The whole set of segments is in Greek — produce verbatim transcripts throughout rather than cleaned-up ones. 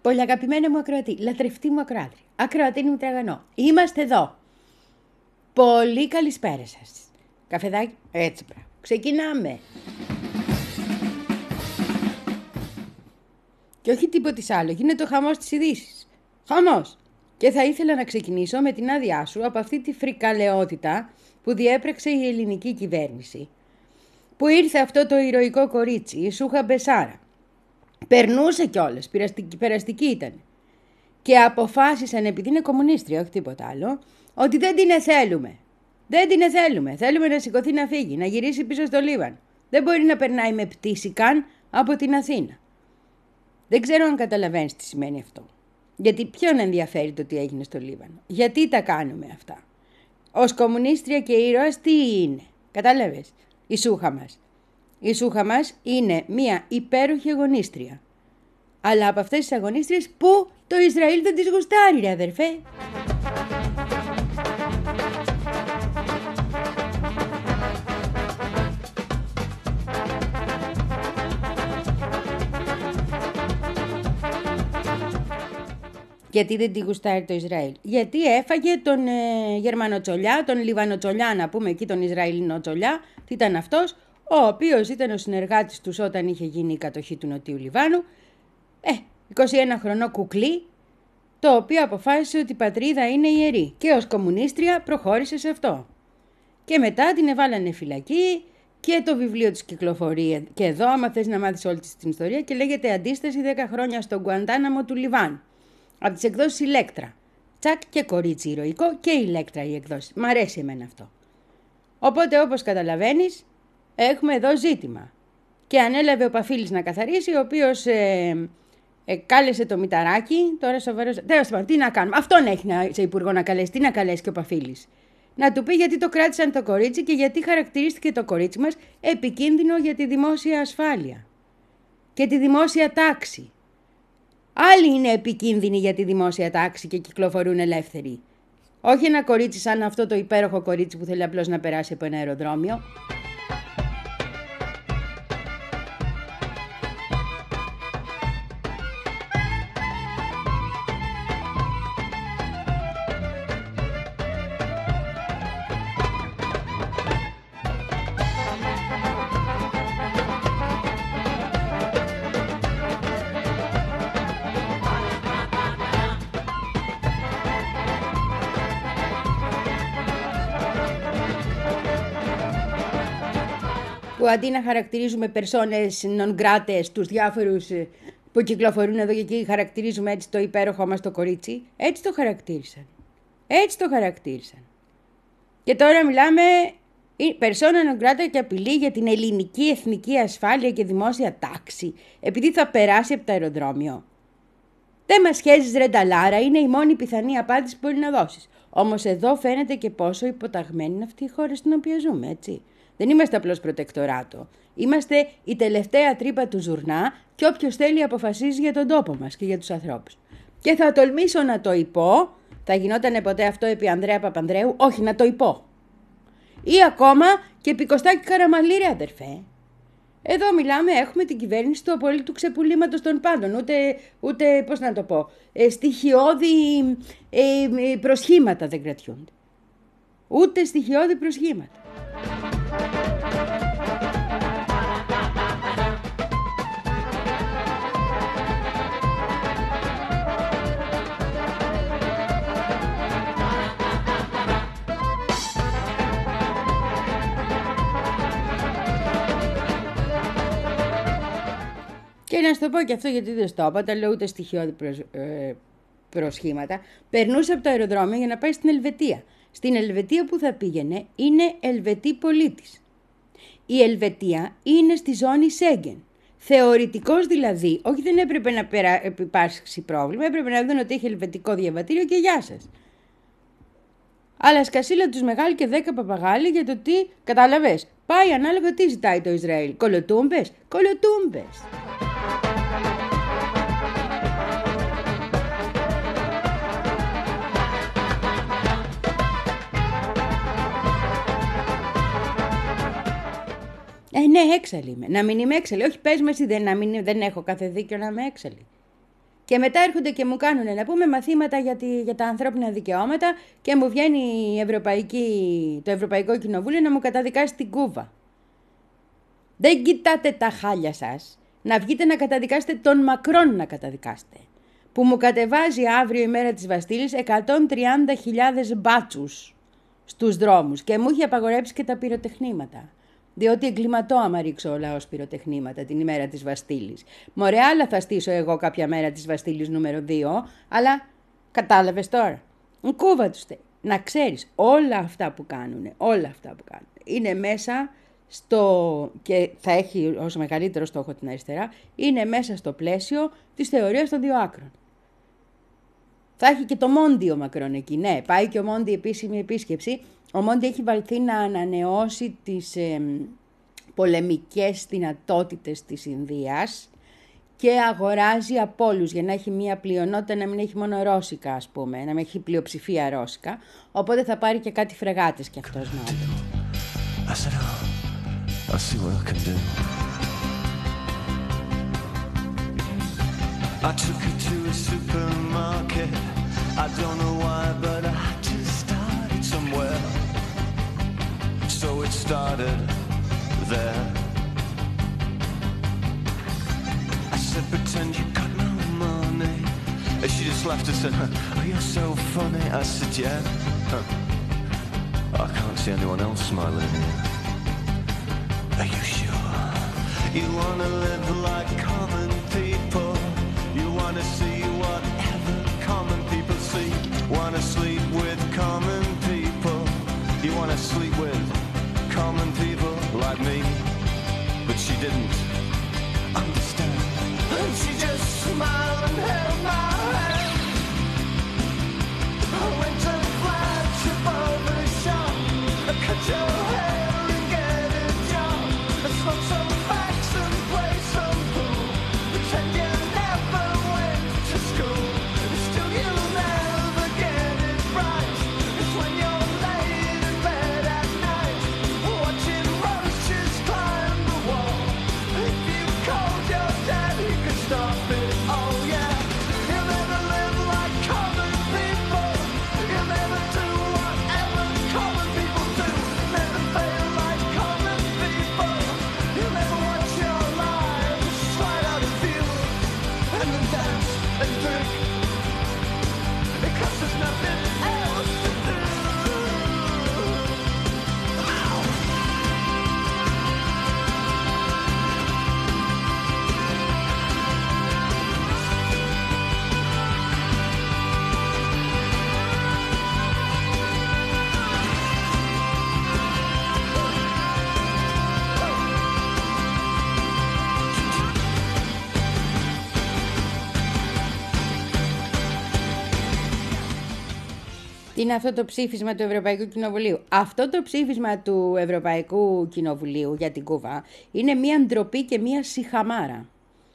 Πολύ αγαπημένα μου ακροατή, λατρευτή μου ακροάτρια, ακροατή μου τραγανό. Είμαστε εδώ. Πολύ καλησπέρα σας. Καφεδάκι, έτσι πράγμα. Ξεκινάμε. Και όχι τίποτε άλλο, γίνεται ο χαμός της ειδήσης. Χαμός. Και θα ήθελα να ξεκινήσω με την άδειά σου από αυτή τη φρικαλαιότητα που διέπραξε η ελληνική κυβέρνηση. Που ήρθε αυτό το ηρωικό κορίτσι, η Σούχα Μπεσάρα. Περνούσε κιόλας, περαστική, περαστική ήταν. Και αποφάσισαν, επειδή είναι κομμουνίστρια, όχι τίποτα άλλο, ότι δεν την θέλουμε. Δεν την θέλουμε. Θέλουμε να σηκωθεί να φύγει, να γυρίσει πίσω στο Λίβανο. Δεν μπορεί να περνάει με πτήση καν από την Αθήνα. Δεν ξέρω αν καταλαβαίνεις τι σημαίνει αυτό. Γιατί ποιον ενδιαφέρει το τι έγινε στο Λίβανο. Γιατί τα κάνουμε αυτά. Ως κομμουνίστρια και ήρωας τι είναι. Κατάλαβες. Η Σούχα μας. Η Σούχα μας είναι μια υπέροχη αγωνίστρια. Αλλά από αυτές τις αγωνίστριες που το Ισραήλ δεν τις γουστάρει, ρε αδερφέ. Γιατί δεν τη γουστάρει το Ισραήλ. Γιατί έφαγε τον ε, Γερμανοτσολιά, τον Λιβανοτσολιά, να πούμε εκεί τον Ισραηλινοτσολιά. Τι ήταν αυτός, ο οποίος ήταν ο συνεργάτης τους όταν είχε γίνει η κατοχή του Νοτιού Λιβάνου. Ε, είκοσι ένα χρονό κουκλί, το οποίο αποφάσισε ότι η πατρίδα είναι ιερή. Και ως κομμουνίστρια προχώρησε σε αυτό. Και μετά την εβάλανε φυλακή και το βιβλίο της κυκλοφορεί και εδώ, άμα θες να μάθεις όλη την ιστορία, και λέγεται Αντίσταση δέκα χρόνια στον Γκουαντάναμο του Λιβάνου. Από τις εκδόσεις Ηλέκτρα. Τσακ και κορίτσι ηρωικό και Ηλέκτρα οι εκδόσεις. Μ' αρέσει εμένα αυτό. Οπότε όπως καταλαβαίνεις έχουμε εδώ ζήτημα. Και ανέλαβε ο Παφίλης να καθαρίσει, ο οποίος ε, ε, κάλεσε το Μηταράκι. Τώρα σοβαρός. Τέλος πάντων, τι να κάνουμε. Αυτόν έχει να, σε υπουργό να καλέσει. Τι να καλέσει και ο Παφίλης. Να του πει γιατί το κράτησαν το κορίτσι και γιατί χαρακτηρίστηκε το κορίτσι μας επικίνδυνο για τη δημόσια ασφάλεια και τη δημόσια τάξη. Άλλοι είναι επικίνδυνοι για τη δημόσια τάξη και κυκλοφορούν ελεύθεροι. Όχι ένα κορίτσι σαν αυτό το υπέροχο κορίτσι που θέλει απλώς να περάσει από ένα αεροδρόμιο. Που αντί να χαρακτηρίζουμε περσόνες non grates τους διάφορους που κυκλοφορούν εδώ και εκεί, χαρακτηρίζουμε έτσι το υπέροχο μας το κορίτσι. Έτσι το χαρακτήρισαν. Έτσι το χαρακτήρισαν. Και τώρα μιλάμε περσόνα non grata και απειλή για την ελληνική εθνική ασφάλεια και δημόσια τάξη, επειδή θα περάσει από το αεροδρόμιο. Δεν μας σχέζεις ρε νταλάρα, είναι η μόνη πιθανή απάντηση που μπορεί να δώσεις. Όμως εδώ φαίνεται και πόσο υποταγμένη είναι αυτή η χώρα στην οποία ζούμε, έτσι. Δεν είμαστε απλώς προτεκτοράτο. Είμαστε η τελευταία τρύπα του ζουρνά και όποιος θέλει αποφασίζει για τον τόπο μας και για τους ανθρώπους. Και θα τολμήσω να το υπώ, θα γινότανε ποτέ αυτό επί Ανδρέα Παπανδρέου, όχι να το υπώ. Ή ακόμα και επί Κωστάκη Καραμανλή, ρε αδερφέ. Εδώ μιλάμε, έχουμε την κυβέρνηση του απολύτου ξεπουλήματος των πάντων, ούτε, ούτε πώς να το πω, ε, στοιχειώδη ε, ε, προσχήματα δεν κρατιούνται. Ούτε στοιχειώδη προσχήματα. Και να σου το πω και αυτό γιατί δεν στο είπα, τα λέω ούτε στοιχειώδη προσ, ε, προσχήματα. Περνούσε από το αεροδρόμιο για να πάει στην Ελβετία. Στην Ελβετία που θα πήγαινε είναι Ελβετή πολίτης. Η Ελβετία είναι στη ζώνη Σέγγεν. Θεωρητικώς δηλαδή, όχι δεν έπρεπε να περά, υπάρξει πρόβλημα, έπρεπε να δουν ότι έχει ελβετικό διαβατήριο και γεια σας. Αλλά σκασίλα τους μεγάλοι και δέκα παπαγάλοι για το τι, κατάλαβες, πάει ανάλογα τι ζητάει το Ισραήλ. Κολοτούμπες, κολοτούμπες. Ε, ναι, έξαλλη είμαι. Να μην είμαι έξαλλη. Όχι, πες με εσύ, δεν, να μην, δεν έχω κάθε δίκιο να είμαι έξαλλη. Και μετά έρχονται και μου κάνουν, να πούμε, μαθήματα για, τη, για τα ανθρώπινα δικαιώματα και μου βγαίνει η Ευρωπαϊκή, το Ευρωπαϊκό Κοινοβούλιο να μου καταδικάσει την Κούβα. Δεν κοιτάτε τα χάλια σας. Να βγείτε να καταδικάσετε τον Μακρόν να καταδικάσετε. Που μου κατεβάζει αύριο η μέρα της Βαστίλης εκατόν τριάντα χιλιάδες μπάτσους στους δρόμους και μου έχει απαγορέψει και τα πυροτεχνήματα. Διότι εγκληματώ άμα ρίξω ο λαός πυροτεχνήματα την ημέρα της Βαστίλης. Μωρέ, άλλα θα στήσω εγώ κάποια μέρα της Βαστίλης νούμερο δύο, αλλά κατάλαβες τώρα. Κούβα τους τε. Να ξέρεις, όλα αυτά που κάνουν, όλα αυτά που κάνουν, είναι μέσα στο, και θα έχει ως μεγαλύτερο στόχο την αριστερά, είναι μέσα στο πλαίσιο της θεωρίας των δύο άκρων. Θα έχει και το Μόντι ο Μακρόν εκεί, ναι, πάει και ο Μόντι επίσημη επίσκεψη. Ο Μόντι έχει βαλθεί να ανανεώσει τις ε, πολεμικές δυνατότητες της Ινδίας και αγοράζει από όλους για να έχει μία πλειονότητα, να μην έχει μόνο ρώσικα, ας πούμε, να μην έχει πλειοψηφία ρώσικα, οπότε θα πάρει και κάτι φρεγάτες κι αυτός μάλλον. I said, oh, I'll see what I can do. I took her to a supermarket. I don't know why, but I just started somewhere. So it started there. I said, pretend you got no money. And she just laughed and said, oh, you're so funny. I said, yeah. Huh. I can't see anyone else smiling here. Are you sure? You wanna live like common people. You wanna see whatever common people see. Wanna sleep with common people. You wanna sleep with common people like me. But she didn't understand. And she just smiled and held my hand. I went to flash above the shop. I cut your hair and get a job. I smoke some facts and play some pool. Pretend you never went to school. Still you'll never get it right. It's when you're laid in bed at night, watching roaches climb the wall. If you called your dad, he could stop it. Oh yeah. You'll never live like common people. You'll never do whatever common people do. Never fail like common people. You'll never watch your lives slide out of view. And then dance and drink, because there's nothing else to do. Τι είναι αυτό το ψήφισμα του Ευρωπαϊκού Κοινοβουλίου? Αυτό το ψήφισμα του Ευρωπαϊκού Κοινοβουλίου για την Κούβα είναι μία ντροπή και μία σιχαμάρα.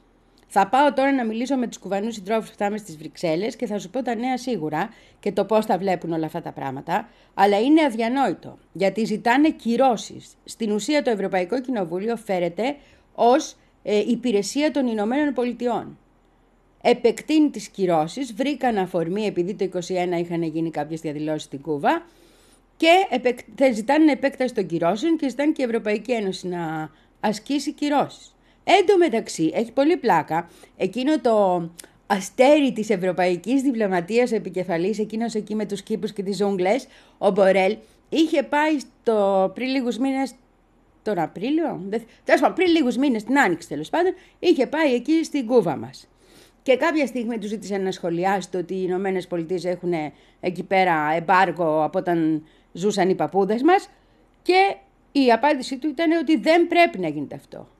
Θα πάω τώρα να μιλήσω με τους Κουβανούς συντρόφους που θα είμαι στις Βρυξέλλες και θα σου πω τα νέα σίγουρα και το πώς τα βλέπουν όλα αυτά τα πράγματα, αλλά είναι αδιανόητο, γιατί ζητάνε κυρώσεις. Στην ουσία το Ευρωπαϊκό Κοινοβούλιο φέρεται ως ε, υπηρεσία των Ηνωμένων Πολιτειών. Επεκτείνει τις κυρώσεις, βρήκαν αφορμή επειδή το είκοσι ένα είχαν γίνει κάποιες διαδηλώσεις στην Κούβα και επεκ... θα ζητάνε επέκταση των κυρώσεων και ζητάνε και η Ευρωπαϊκή Ένωση να ασκήσει κυρώσεις. Εν τω μεταξύ, έχει πολύ πλάκα, εκείνο το αστέρι της ευρωπαϊκής διπλωματίας επικεφαλής, εκείνος εκεί με τους κήπους και τις ζούγκλες, ο Μπορέλ, είχε πάει στο, πριν λίγους μήνες, τον Απρίλιο, δεν... πριν λίγους μήνες, την Άνοιξη τέλος πάντων, είχε πάει εκεί στην Κούβα μας. Και κάποια στιγμή του ζήτησε να σχολιάσει το ότι οι Ηνωμένες Πολιτείες έχουν εκεί πέρα εμπάργο από όταν ζούσαν οι παππούδες μας και η απάντησή του ήταν ότι δεν πρέπει να γίνεται αυτό.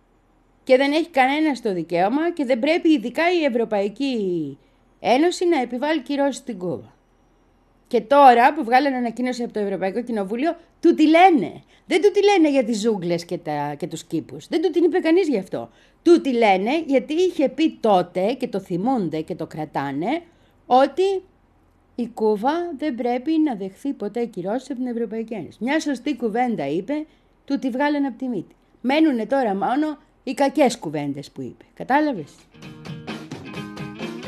Και δεν έχει κανένα το δικαίωμα και δεν πρέπει ειδικά η Ευρωπαϊκή Ένωση να επιβάλλει κυρώσεις στην Κούβα. Και τώρα που βγάλανε ανακοίνωση από το Ευρωπαϊκό Κοινοβούλιο, του τη λένε. Δεν του τη λένε για τις ζούγκλες και, τα, και τους κήπους. Δεν του την είπε κανείς γι' αυτό. Του τη λένε γιατί είχε πει τότε και το θυμούνται και το κρατάνε ότι η Κούβα δεν πρέπει να δεχθεί ποτέ κυρώσεις από την Ευρωπαϊκή Ένωση. Μια σωστή κουβέντα είπε, του τη βγάλανε από τη μύτη. Μένουνε τώρα μόνο οι κακές κουβέντες που είπε. Κατάλαβες?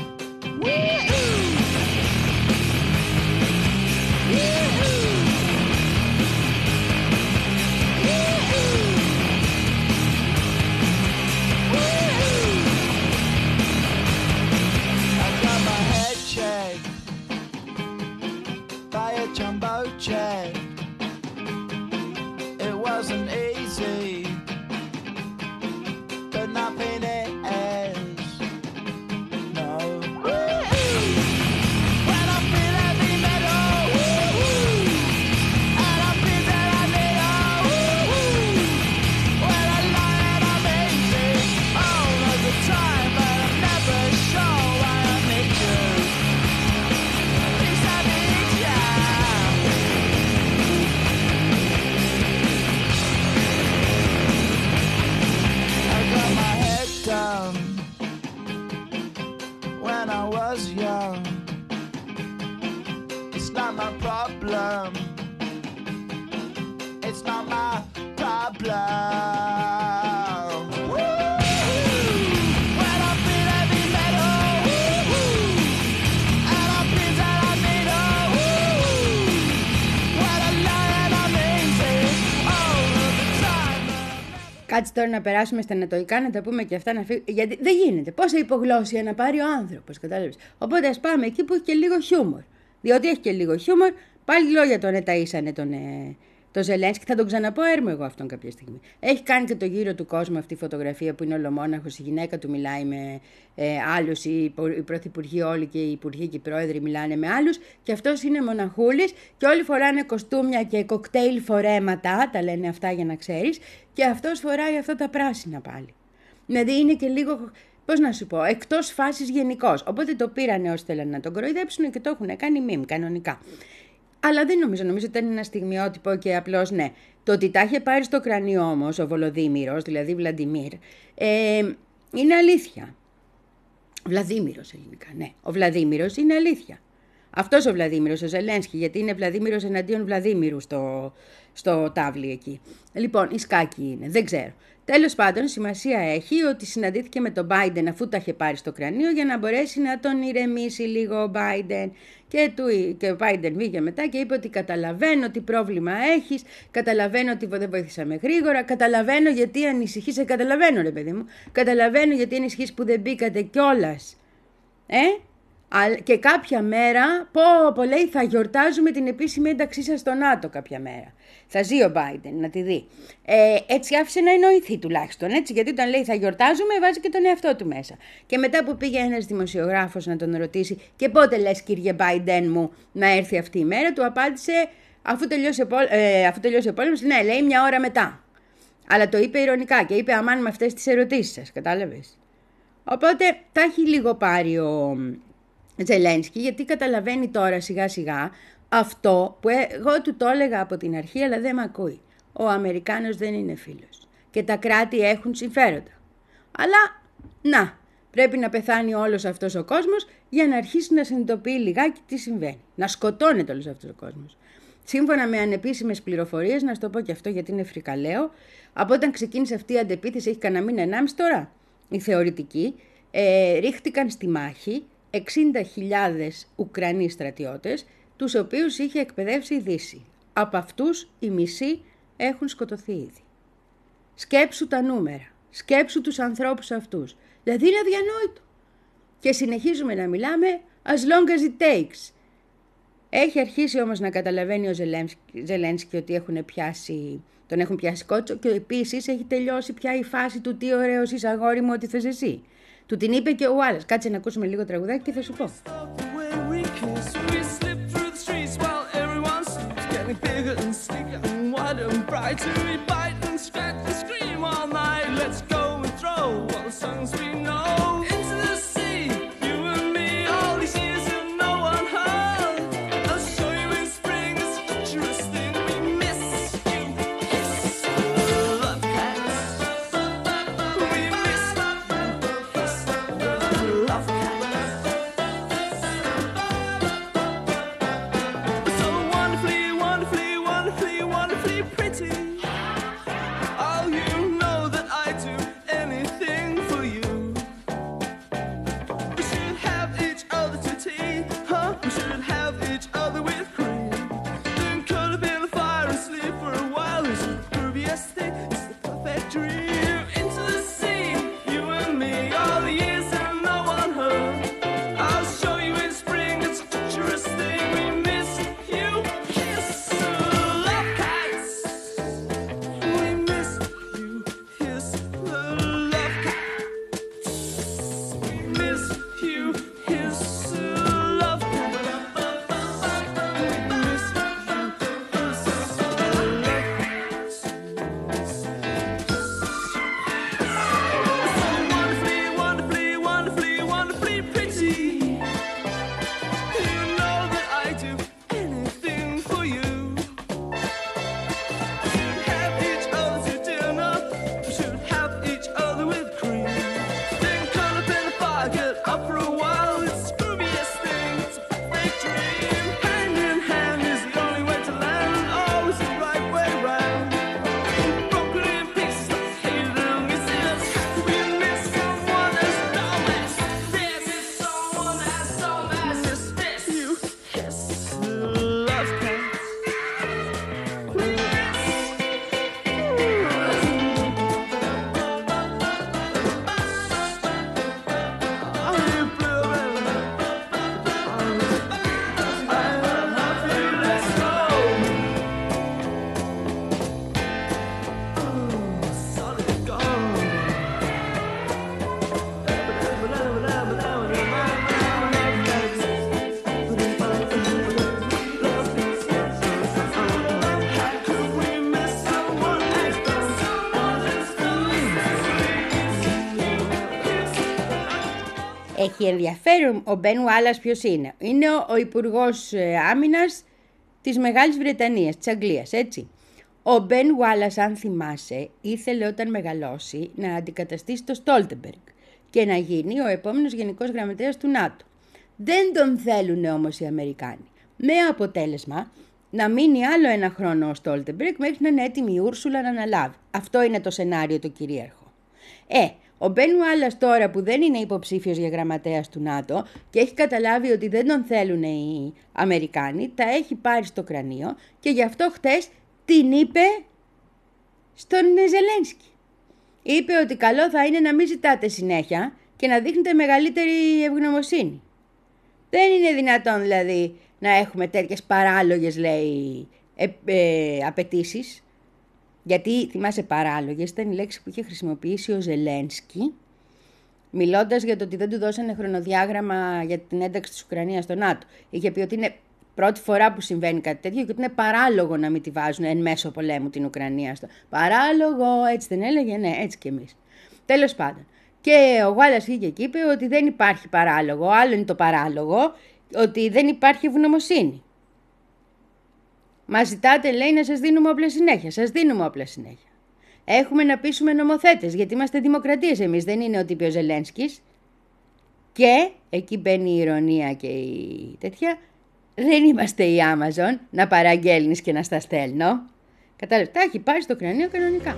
when I was young. It's not my problem. It's not my problem. Woo! When I feel heavy metal, woo-hoo. And I feel that I need a woo. What a lion I'm amazing all of the time. Κάτσε τώρα να περάσουμε στα ανατοϊκά, να τα πούμε και αυτά να φύγουμε. Γιατί δεν γίνεται. Πόσα υπογλώσσια να πάρει ο άνθρωπος, κατάλαβες. Οπότε ας πάμε εκεί που έχει και λίγο χιούμορ. Διότι έχει και λίγο χιούμορ, πάλι λόγια τον εταΐσανε τον, ε, τον Ζελένσκι. Θα τον ξαναπώ έρμο εγώ αυτόν κάποια στιγμή. Έχει κάνει και το γύρο του κόσμου αυτή η φωτογραφία που είναι ολομόναχος. Η γυναίκα του μιλάει με ε, άλλους, οι, οι πρωθυπουργοί όλοι και οι υπουργοί και οι πρόεδροι μιλάνε με άλλους. Και αυτός είναι μοναχούλης και όλοι φοράνε κοστούμια και κοκτέιλ φορέματα. Τα λένε αυτά για να ξέρεις. Και αυτός φοράει αυτά τα πράσινα πάλι. Δηλαδή είναι και λίγο. Πώς να σου πω, εκτός φάσης γενικώς. Οπότε το πήρανε όσοι θέλανε να τον κοροϊδέψουν και το έχουν κάνει μιμ κανονικά. Αλλά δεν νομίζω, νομίζω ότι ήταν ένα στιγμιότυπο και απλώς ναι. Το ότι τα είχε πάρει στο κρανίο όμως ο Βολοδίμηρος, δηλαδή Βλαντιμίρ, ε, είναι αλήθεια. Βλαδίμηρος ελληνικά, ναι. Ο Βλαδίμηρος είναι αλήθεια. Αυτός ο Βλαδίμηρος, ο Ζελένσκι, γιατί είναι Βλαδίμηρος εναντίον Βλαδίμηρου στο, στο τάβλι εκεί. Λοιπόν, η σκάκη είναι, δεν ξέρω. Τέλος πάντων, σημασία έχει ότι συναντήθηκε με τον Biden αφού τα είχε πάρει στο κρανίο για να μπορέσει να τον ηρεμήσει λίγο ο Biden. Και, του, και ο Biden βγήκε μετά και είπε ότι καταλαβαίνω τι πρόβλημα έχεις, καταλαβαίνω ότι δεν βοήθησαμε γρήγορα, καταλαβαίνω γιατί ανησυχείς, σε καταλαβαίνω ρε παιδί μου, καταλαβαίνω γιατί ανησυχείς που δεν μπήκατε κιόλας. Ε? Και κάποια μέρα, πω, πω λέει, θα γιορτάζουμε την επίσημη ένταξή σας στο ΝΑΤΟ κάποια μέρα. Θα ζει ο Biden, να τη δει. Ε, έτσι άφησε να εννοηθεί τουλάχιστον, έτσι, γιατί όταν λέει θα γιορτάζουμε, βάζει και τον εαυτό του μέσα. Και μετά που πήγε ένας δημοσιογράφος να τον ρωτήσει και πότε λες κύριε Biden μου να έρθει αυτή η μέρα, του απάντησε αφού τελειώσει, ε, αφού τελειώσει ο πόλεμος, ναι, λέει μια ώρα μετά. Αλλά το είπε ειρωνικά και είπε αμάν με αυτές τις ερωτήσεις σας, κατάλαβες. Οπότε τα έχει λίγο πάρει ο Ζελένσκι, γιατί καταλαβαίνει τώρα σιγά σιγά αυτό που εγώ του το έλεγα από την αρχή, αλλά δεν με ακούει. Ο Αμερικάνος δεν είναι φίλος και τα κράτη έχουν συμφέροντα. Αλλά, να, πρέπει να πεθάνει όλος αυτός ο κόσμος για να αρχίσει να συνειδητοποιεί λιγάκι τι συμβαίνει. Να σκοτώνεται όλος αυτός ο κόσμος. Σύμφωνα με ανεπίσημες πληροφορίες, να σου το πω και αυτό γιατί είναι φρικαλαίο, από όταν ξεκίνησε αυτή η αντεπίθεση, έχει κανένα μήνα ενάμιση τώρα, οι θεωρητικοί ε, ρίχτηκαν στη μάχη εξήντα χιλιάδες Ουκρανοί στρατιώτες, τους οποίους είχε εκπαιδεύσει η Δύση. Από αυτούς οι μισοί έχουν σκοτωθεί ήδη. Σκέψου τα νούμερα, σκέψου τους ανθρώπους αυτούς. Δηλαδή είναι αδιανόητο. Και συνεχίζουμε να μιλάμε as long as it takes. Έχει αρχίσει όμως να καταλαβαίνει ο Ζελένσκι ότι έχουν πιάσει, τον έχουν πιάσει κότσο και επίσης έχει τελειώσει πια η φάση του τι ωραίος είσαι αγόρι μου, ό,τι θες εσύ. Του την είπε και ο άλλος. Κάτσε να ακούσουμε λίγο τραγουδάκι και θα σου πω. Up for a while. Έχει ενδιαφέρον ο Μπεν Ουάλλας ποιος είναι. Είναι ο, ο Υπουργός ε, Άμυνας της Μεγάλης Βρετανίας, της Αγγλίας, έτσι. Ο Μπεν Ουάλλας, αν θυμάσαι, ήθελε όταν μεγαλώσει να αντικαταστήσει το Στόλτεμπεργκ και να γίνει ο επόμενος Γενικός Γραμματέας του ΝΑΤΟ. Δεν τον θέλουν όμως οι Αμερικάνοι. Με αποτέλεσμα να μείνει άλλο ένα χρόνο ο Στόλτεμπεργκ μέχρι να είναι έτοιμη η Ούρσουλα να αναλάβει. Αυτό είναι το σενάριο το κυρίαρχο. Ε, ο Μπεν Ουάλλας τώρα που δεν είναι υποψήφιος για γραμματέας του ΝΑΤΟ και έχει καταλάβει ότι δεν τον θέλουν οι Αμερικάνοι, τα έχει πάρει στο κρανίο και γι' αυτό χτες την είπε στον Ζελένσκι. Είπε ότι καλό θα είναι να μην ζητάτε συνέχεια και να δείχνετε μεγαλύτερη ευγνωμοσύνη. Δεν είναι δυνατόν δηλαδή να έχουμε τέτοιες παράλογες, λέει, ε, ε, απαιτήσεις. Γιατί, θυμάσαι, παράλογες ήταν η λέξη που είχε χρησιμοποιήσει ο Ζελένσκι, μιλώντας για το ότι δεν του δώσανε χρονοδιάγραμμα για την ένταξη της Ουκρανίας στο ΝΑΤΟ. Είχε πει ότι είναι πρώτη φορά που συμβαίνει κάτι τέτοιο και ότι είναι παράλογο να μην τη βάζουν εν μέσω πολέμου την Ουκρανία στο. Παράλογο, έτσι δεν έλεγε, ναι, έτσι κι εμείς. Τέλος πάντων. Και ο Γουάλλας βγήκε και είπε ότι δεν υπάρχει παράλογο, άλλο είναι το παράλογο, ότι δεν υπάρχει ευγνωμοσύνη. Μας ζητάτε, λέει, να σας δίνουμε όπλα συνέχεια. Σας δίνουμε όπλα συνέχεια. Έχουμε να πείσουμε νομοθέτες, γιατί είμαστε δημοκρατίες εμείς, δεν είναι ό,τι είπε ο Ζελένσκις. Και εκεί μπαίνει η ηρωνία και η τέτοια. Δεν είμαστε η Amazon να παραγγέλνεις και να στα στέλνω. Κατάλαβες, τα έχει πάρει στο κρανίο κανονικά.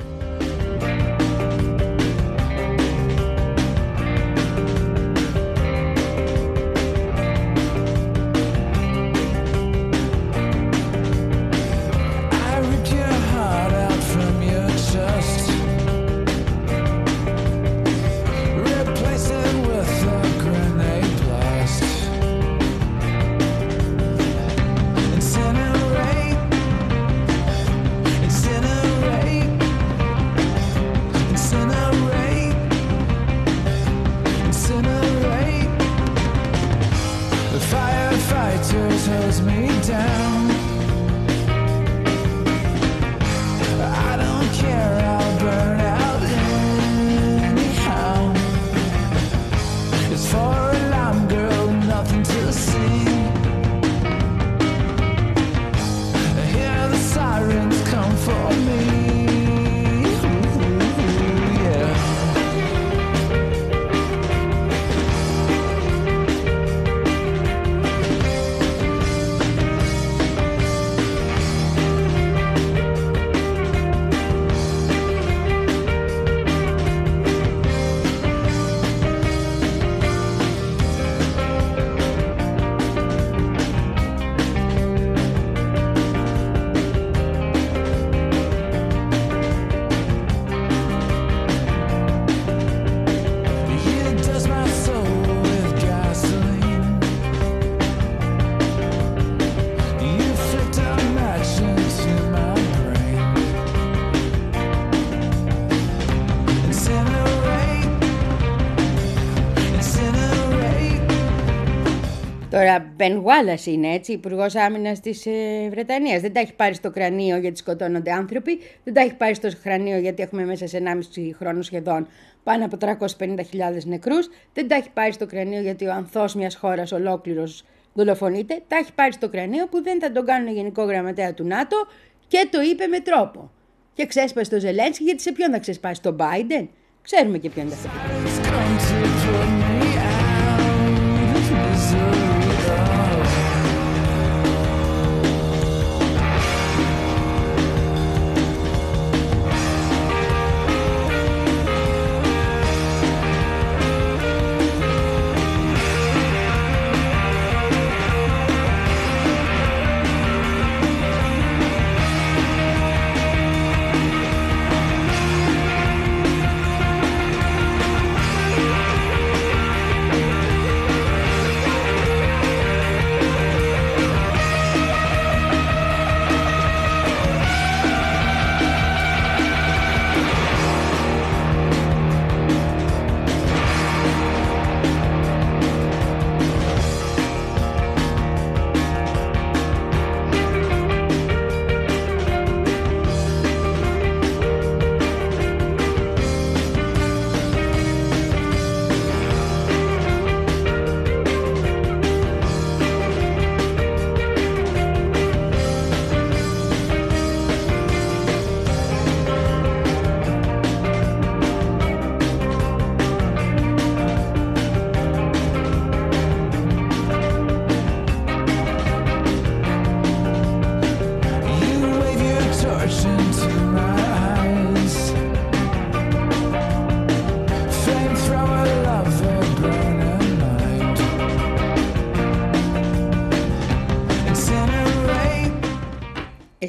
Τώρα, Μπεν Ουάλλας είναι έτσι, Υπουργός Άμυνας της ε, Βρετανίας. Δεν τα έχει πάρει στο κρανίο γιατί σκοτώνονται άνθρωποι, δεν τα έχει πάρει στο κρανίο γιατί έχουμε μέσα σε ενάμιση χρόνο σχεδόν πάνω από τριακόσιες πενήντα χιλιάδες νεκρούς, δεν τα έχει πάρει στο κρανίο γιατί ο ανθός μιας χώρας ολόκληρος δολοφονείται, τα έχει πάρει στο κρανίο που δεν θα τον κάνουν γενικό γραμματέα του ΝΑΤΟ και το είπε με τρόπο. Και ξέσπασε το Ζελένσκι, γιατί σε ποιον θα ξεσπάσει, τον Μπάιντεν? Ξέρουμε και ποιον θα ξεσπάσει.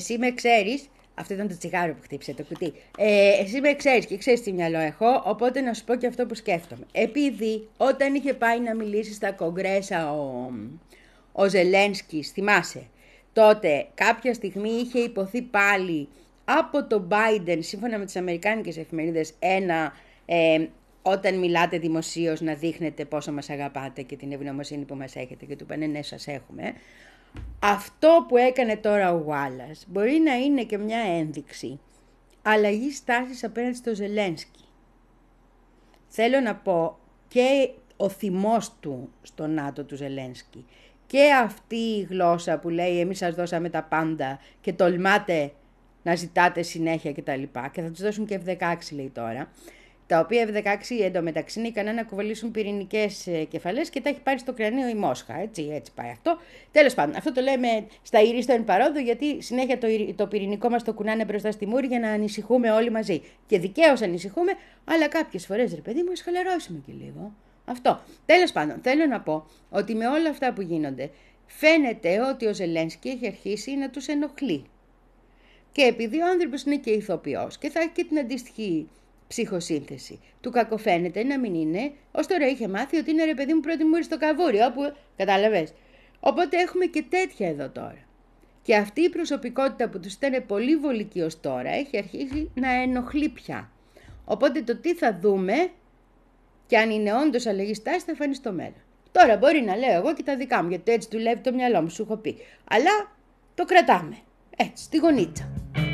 εσύ με ξέρεις, αυτό ήταν το τσιγάρο που χτύπησε το κουτί, ε, εσύ με ξέρεις και ξέρεις τι μυαλό έχω, οπότε να σου πω και αυτό που σκέφτομαι. Επειδή όταν είχε πάει να μιλήσει στα κογκρέσα ο, ο Ζελένσκι, θυμάσαι, τότε κάποια στιγμή είχε υποθεί πάλι από τον Biden, σύμφωνα με τις αμερικάνικες εφημερίδες, ένα ε, όταν μιλάτε δημοσίως να δείχνετε πόσο μας αγαπάτε και την ευγνωμοσύνη που μας έχετε, και του είπανε ναι, σας έχουμε. Αυτό που έκανε τώρα ο Wallace μπορεί να είναι και μια ένδειξη αλλαγή στάσης απέναντι στο Ζελένσκι. Θέλω να πω, και ο θυμός του στο ΝΑΤΟ του Ζελένσκι και αυτή η γλώσσα που λέει εμείς σας δώσαμε τα πάντα και τολμάτε να ζητάτε συνέχεια κτλ. Και θα τους δώσουν και εφ δεκαέξι λέει τώρα. Τα οποία εφ δεκαέξι εντωμεταξύ είναι ικανά να κουβαλήσουν πυρηνικές κεφαλές και τα έχει πάρει στο κρανίο η Μόσχα. Έτσι, έτσι πάει αυτό. Τέλος πάντων, αυτό το λέμε στα ηρή στο εν παρόδο, γιατί συνέχεια το, το πυρηνικό μας το κουνάνε μπροστά στη μούρη για να ανησυχούμε όλοι μαζί. Και δικαίως ανησυχούμε, αλλά κάποιες φορές, ρε παιδί μου, ας χαλαρώσουμε και λίγο. Αυτό. Τέλος πάντων, θέλω να πω ότι με όλα αυτά που γίνονται, φαίνεται ότι ο Ζελένσκι έχει αρχίσει να τους ενοχλεί. Και επειδή ο άνθρωπος είναι και ηθοποιός και θα έχει και την αντίστοιχη ψυχοσύνθεση, του κακοφαίνεται να μην είναι, ως τώρα είχε μάθει ότι είναι ρε παιδί μου πρώτη μούρη στο καβούρι, όπου κατάλαβες. Οπότε έχουμε και τέτοια εδώ τώρα. Και αυτή η προσωπικότητα που τους ήταν πολύ βολική ως τώρα έχει αρχίσει να ενοχλεί πια. Οπότε το τι θα δούμε και αν είναι όντως αλλαγή στάση θα φανεί στο μέλλον. Τώρα μπορεί να λέω εγώ και τα δικά μου, γιατί έτσι δουλεύει το μυαλό μου, σου έχω πει. Αλλά το κρατάμε. Έτσι, στη γωνίτσα.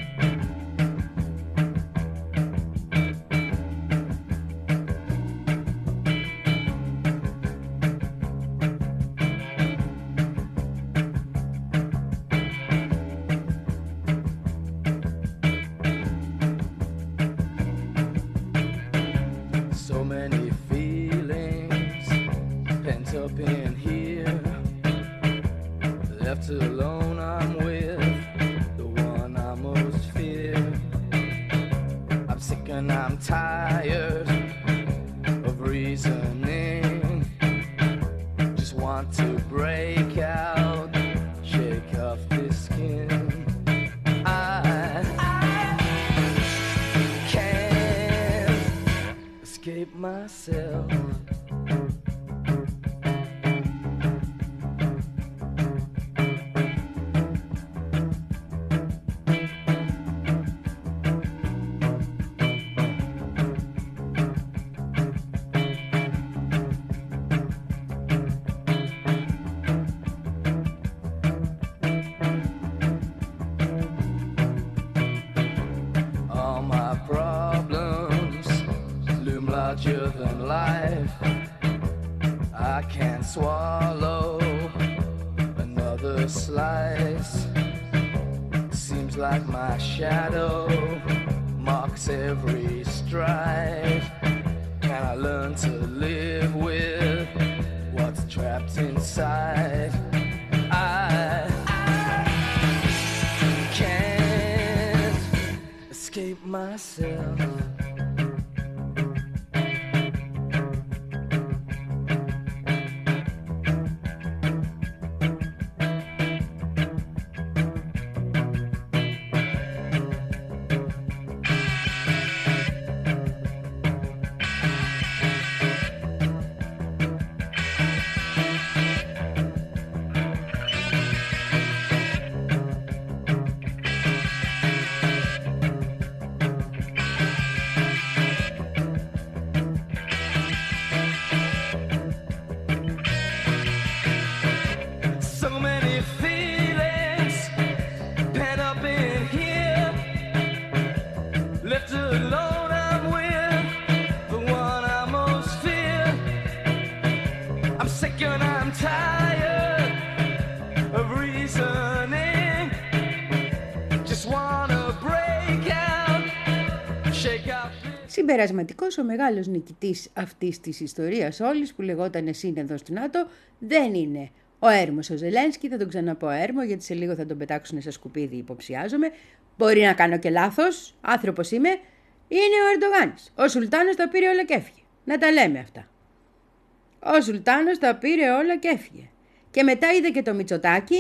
Συμπερασματικός, ο μεγάλος νικητής αυτής της ιστορίας όλης που λεγόταν σύνεδος του ΝΑΤΟ δεν είναι ο έρμος ο Ζελένσκι, θα τον ξαναπώ έρμο γιατί σε λίγο θα τον πετάξουν σε σκουπίδι υποψιάζομαι, μπορεί να κάνω και λάθος, άνθρωπος είμαι, είναι ο Ερντογάνης. Ο Σουλτάνος τα πήρε όλα και έφυγε. Να τα λέμε αυτά. Ο Σουλτάνος τα πήρε όλα και έφυγε. Και μετά είδε και το Μητσοτάκι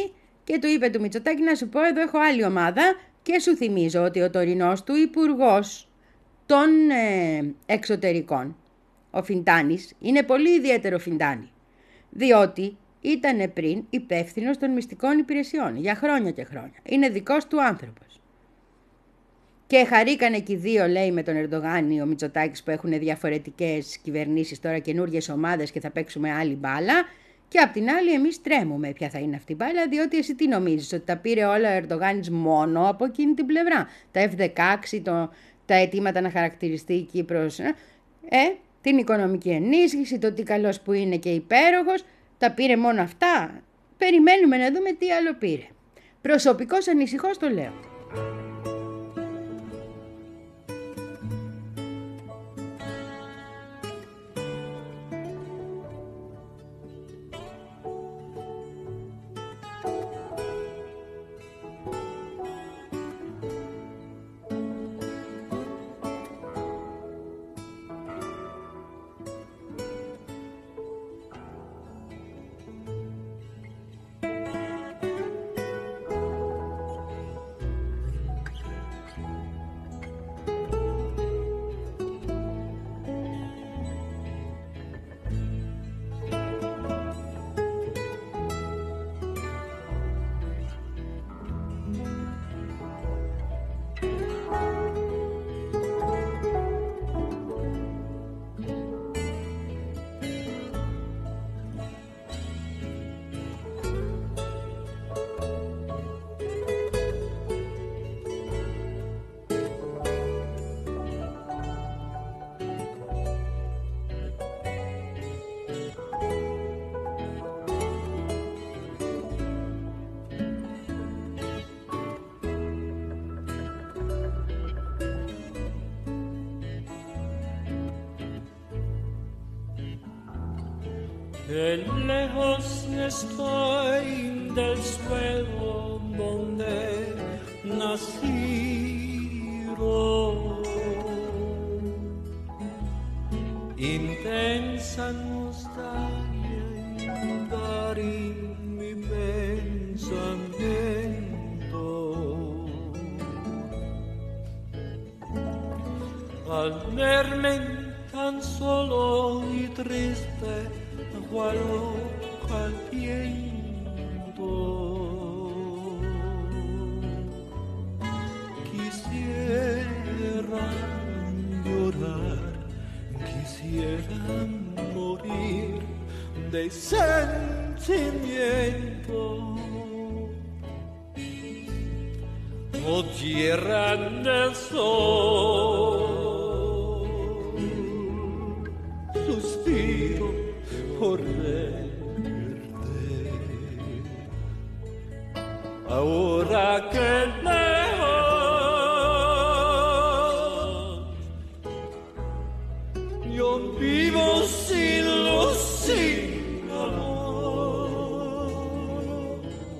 και του είπε του Μητσοτάκη να σου πω εδώ έχω άλλη ομάδα και σου θυμίζω ότι ο τωρινός του υπουργός των ε, εξωτερικών, ο Φιντάνης, είναι πολύ ιδιαίτερο Φιντάνη, διότι ήταν πριν υπεύθυνος των μυστικών υπηρεσιών για χρόνια και χρόνια. Είναι δικός του άνθρωπος. Και χαρήκανε και οι δύο, λέει, με τον Ερντογάν, ο Μητσοτάκης, που έχουν διαφορετικές κυβερνήσεις τώρα, καινούργιες ομάδες και θα παίξουμε άλλη μπάλα. Και απ' την άλλη, εμείς τρέμουμε ποια θα είναι αυτή η μπάλα, διότι εσύ τι νομίζεις, ότι τα πήρε όλα ο Ερντογάνης μόνο από εκείνη την πλευρά. Τα εφ δεκαέξι, το, τα αιτήματα να χαρακτηριστεί η Κύπρος, ε, την οικονομική ενίσχυση, το τι καλός που είναι και υπέροχος, τα πήρε μόνο αυτά. Περιμένουμε να δούμε τι άλλο πήρε. Προσωπικός ανησυχός το λέω. Que lejos estoy del suelo donde nacieron. Intensa nostalgia inundar mi pensamiento. Al verme tan solo y triste, cual hoja al viento, quisiera llorar, quisiera morir de sentimiento. Oh tierra del sol, suspiro por verte, ahora que lejos yo vivo sin luz, sin amor.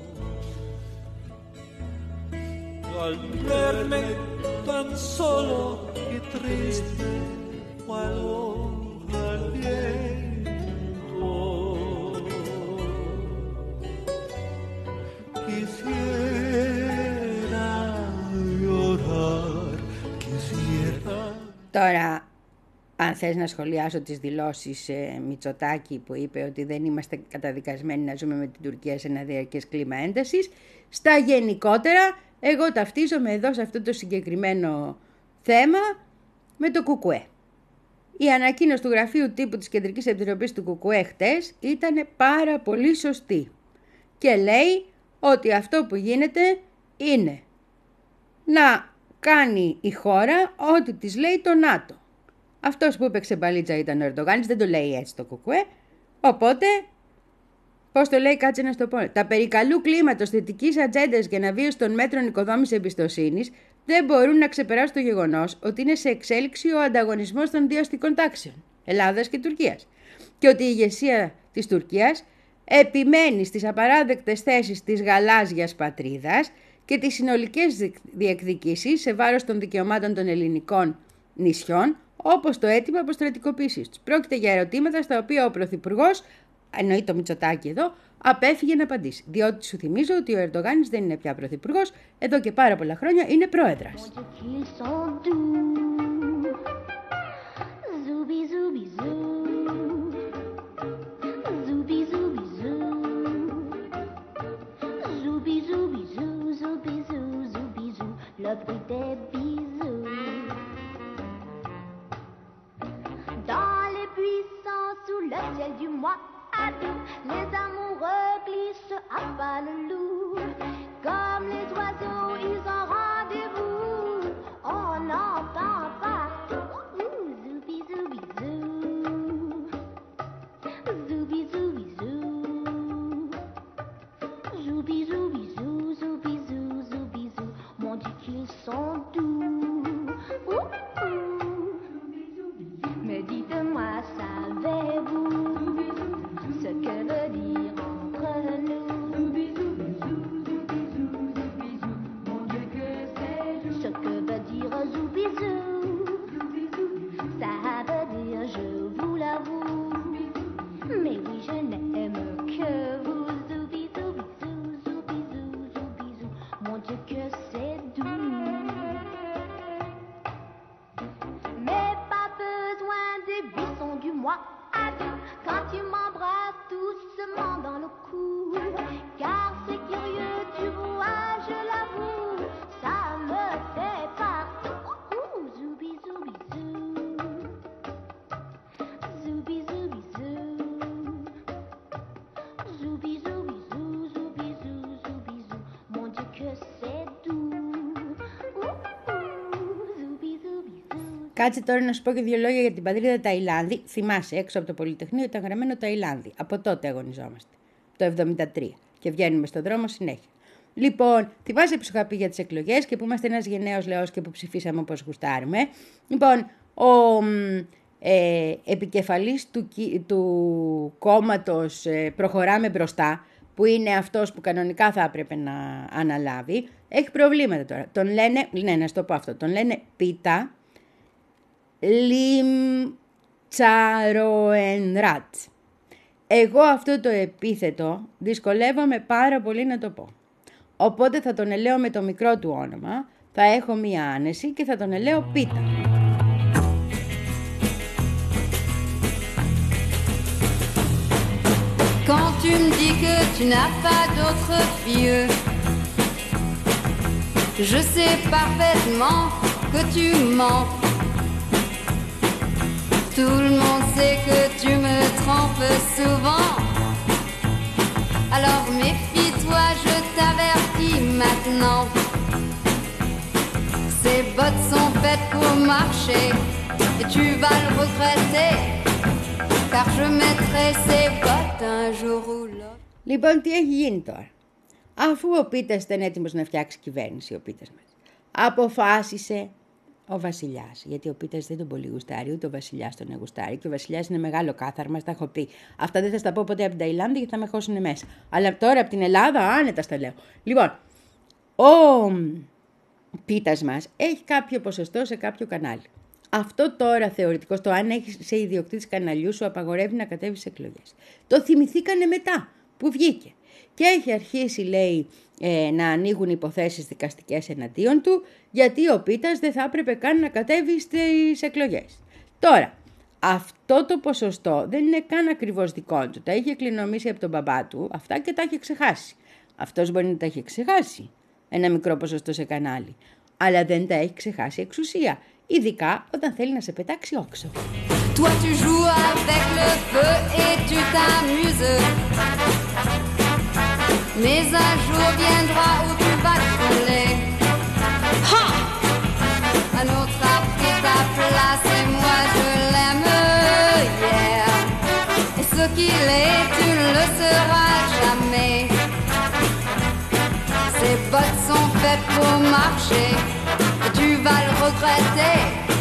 Al verme tan solo y triste, cual hoja al viento, quisiera llorar, quisiera. Τώρα, αν θες να σχολιάσω τις δηλώσεις ε, Μητσοτάκη που είπε ότι δεν είμαστε καταδικασμένοι να ζούμε με την Τουρκία σε ένα διαρκές κλίμα έντασης, στα γενικότερα εγώ ταυτίζομαι εδώ σε αυτό το συγκεκριμένο θέμα με το Κουκουέ. Η ανακοίνωση του γραφείου τύπου της Κεντρικής Επιτροπής του Κουκουέ χτες ήταν πάρα πολύ σωστή και λέει ότι αυτό που γίνεται είναι να κάνει η χώρα ό,τι της λέει το ΝΑΤΟ. Αυτός που είπε ξεμπαλίτσα ήταν ο Ερντογάνης, δεν το λέει έτσι το Κουκουέ, οπότε πώς το λέει, κάτσε να στο πω. Τα περί καλού κλίματος, θετικής ατζέντας και αναβίωση των μέτρων οικοδόμησης εμπιστοσύνης δεν μπορούν να ξεπεράσουν το γεγονός ότι είναι σε εξέλιξη ο ανταγωνισμός των δύο αστικών τάξεων, Ελλάδας και Τουρκίας, και ότι η ηγεσία της Τουρκίας επιμένει στις απαράδεκτες θέσεις της γαλάζιας πατρίδας και τις συνολικές διεκδικήσεις σε βάρος των δικαιωμάτων των ελληνικών νησιών, όπως το αίτημα αποστρατικοποίησης τους. Πρόκειται για ερωτήματα στα οποία ο Πρωθυπουργός εννοεί το Μητσοτάκη εδώ, απέφυγε να απαντήσει. Διότι σου θυμίζω ότι ο Ερντογάνης δεν είναι πια πρωθυπουργός, εδώ και πάρα πολλά χρόνια είναι πρόεδρας. Le bruit des bisous. Dans les buissons sous le ciel du mois août, les amoureux glissent à pas le loup. Comme les oiseaux, ils ont rendez-vous. On entend partout. Zoubi zoubi zou. Zoubi zoubi zou. Zoubi zoubi zou. Zoubi zou. Zoubi zou. Mon Dieu qu'ils sont doux. Ouh, ouh. Mais dites-moi, savez-vous ce que veut dire entre nous? Ce que veut dire zoubizou, ça veut dire je vous l'avoue. Mais oui, je n'aime que vous. Zoubizou, bisou, zoubizou, zoubizou. Mon Dieu que c'est doux. Mais pas besoin des buissons du mois août quand tu m'embrasses doucement dans le cou. Car c'est curieux, tu vois, je l'avoue, ça me fait partout. Ouh, zoubi zoubi zou. Zoubi zoubi zou. Zoubi zoubi zou, zoubi zou, zoubi zou. Mon Dieu que c'est doux. Ouh, ouh, zoubi zoubi zou. Κάτσε τώρα να σου πω και δύο λόγια για την πατρίδα Ταϊλάνδη. Θυμάσαι, έξω από το Πολυτεχνείο ήταν γραμμένο Ταϊλάνδη. Από τότε αγωνιζόμαστε. Το εβδομήντα τρία. Και βγαίνουμε στον δρόμο συνέχεια. Λοιπόν, θυμάσαι που σου είχα πει για τις εκλογές και που είμαστε ένας γενναίος λαός και που ψηφίσαμε όπως γουστάρουμε. Λοιπόν, ο ε, επικεφαλής του, του κόμματος ε, Προχωράμε Μπροστά, που είναι αυτός που κανονικά θα έπρεπε να αναλάβει, έχει προβλήματα τώρα. Τον λένε, ναι, να σου το πω αυτό, τον λένε Πίτα Λιμτσαροενράτ. Εγώ αυτό το επίθετο δυσκολεύομαι πάρα πολύ να το πω. Οπότε θα τον ελέω με το μικρό του όνομα, θα έχω μία άνεση και θα τον ελέω Πίτα. Quand tu me dis que tu n'as pas d'autre vieux, je sais parfaitement que tu mens. Tout le monde sait que tu me trompes souvent. Alors méfie-toi, je t'avertis maintenant. Ces bottes sont faites pour marcher et tu vas le regretter. Car je mettrai ces bottes un jour ou l'autre. Λοιπόν, τι έχει γίνει τώρα? Αφού ο Πίτας ήταν έτοιμος να φτιάξει κυβέρνηση, ο Πίτας μας, αποφάσισε ο βασιλιάς, γιατί ο Πίτας δεν τον πολύ γουστάρει, ούτε ο βασιλιάς τον γουστάρει, και ο βασιλιάς είναι μεγάλο κάθαρμα, τα έχω πει. Αυτά δεν θα στα πω ποτέ από την Ταϊλάνδη γιατί θα με χώσουν μέσα. Αλλά τώρα από την Ελλάδα άνετα στα λέω. Λοιπόν, ο Πίτας μας έχει κάποιο ποσοστό σε κάποιο κανάλι. Αυτό τώρα θεωρητικό, το αν έχεις σε ιδιοκτήτη καναλιού σου απαγορεύει να κατέβεις σε εκλογές. Το θυμηθήκανε μετά που βγήκε. Και έχει αρχίσει, λέει, ε, να ανοίγουν υποθέσεις δικαστικές εναντίον του, γιατί ο Πίτας δεν θα έπρεπε καν να κατέβει στις εκλογές. Τώρα, αυτό το ποσοστό δεν είναι καν ακριβώς δικό του. Τα είχε κληρονομήσει από τον μπαμπά του, αυτά και τα είχε ξεχάσει. Αυτός μπορεί να τα έχει ξεχάσει, ένα μικρό ποσοστό σε κανάλι, αλλά δεν τα έχει ξεχάσει εξουσία. Ειδικά όταν θέλει να σε πετάξει όξο. Toi tu joues avec le feu et tu t'amuses. Mais un jour viendra où tu vas couler. Ha! Un autre a pris ta place et moi je l'aime, yeah. Et ce qu'il est, tu ne le seras jamais. Ces bottes sont faites pour marcher et tu vas le regretter.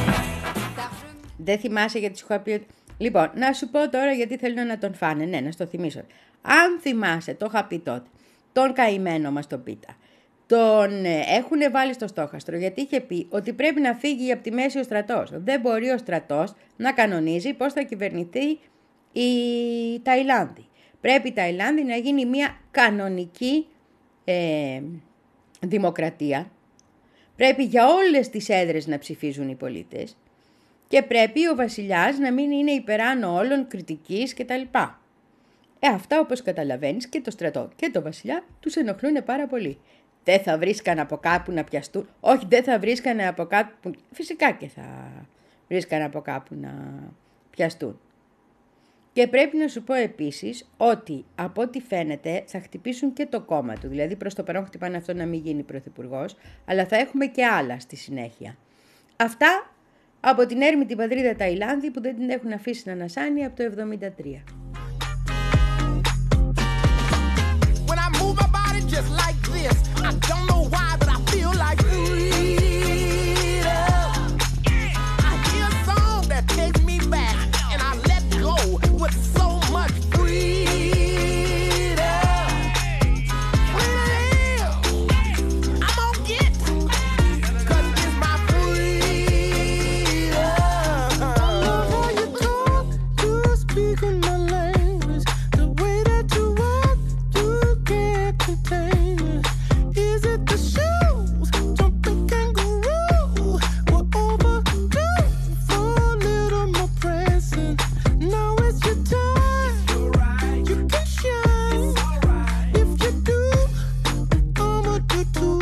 Δεν θυμάσαι γιατί σου είχα πει ότι... Λοιπόν, να σου πω τώρα γιατί θέλουν να τον φάνε. Ναι, να στο θυμίσω. Αν θυμάσαι, το είχα πει τότε, τον καημένο μας τον Πίτα, τον ε, έχουν βάλει στο στόχαστρο γιατί είχε πει ότι πρέπει να φύγει από τη μέση ο στρατός. Δεν μπορεί ο στρατός να κανονίζει πώς θα κυβερνηθεί η Ταϊλάνδη. Πρέπει η Ταϊλάνδη να γίνει μια κανονική ε, δημοκρατία. Πρέπει για όλες τις έδρες να ψηφίζουν οι πολίτες και πρέπει ο βασιλιάς να μην είναι υπεράνω όλων κριτικής κτλ. Ε, αυτά όπως καταλαβαίνεις και το στρατό και το βασιλιά τους ενοχλούν πάρα πολύ. Δεν θα βρίσκαν από κάπου να πιαστούν. Όχι, δεν θα βρίσκαν από κάπου. Φυσικά και θα βρίσκαν από κάπου να πιαστούν. Και πρέπει να σου πω επίσης ότι από ό,τι φαίνεται θα χτυπήσουν και το κόμμα του. Δηλαδή προς το παρόν χτυπάνε αυτό να μην γίνει πρωθυπουργός, αλλά θα έχουμε και άλλα στη συνέχεια. Αυτά από την έρμητη πατρίδα Ταϊλάνδη που δεν την έχουν αφήσει να ανασάνει από το εβδομήντα τρία. When I move my body just like this, I don't know why, but I feel like freedom. I hear a song that takes me back, and I let go with so much freedom. Freedom, I'm gonna get, 'cause it's my freedom. I love how you talk, you speak in my language, the way that you walk, you can't contain it. Is it the shoes, jumping kangaroo, we're overdue for a little more pressing. Now it's your time, you can shine, if you do, I'ma do too.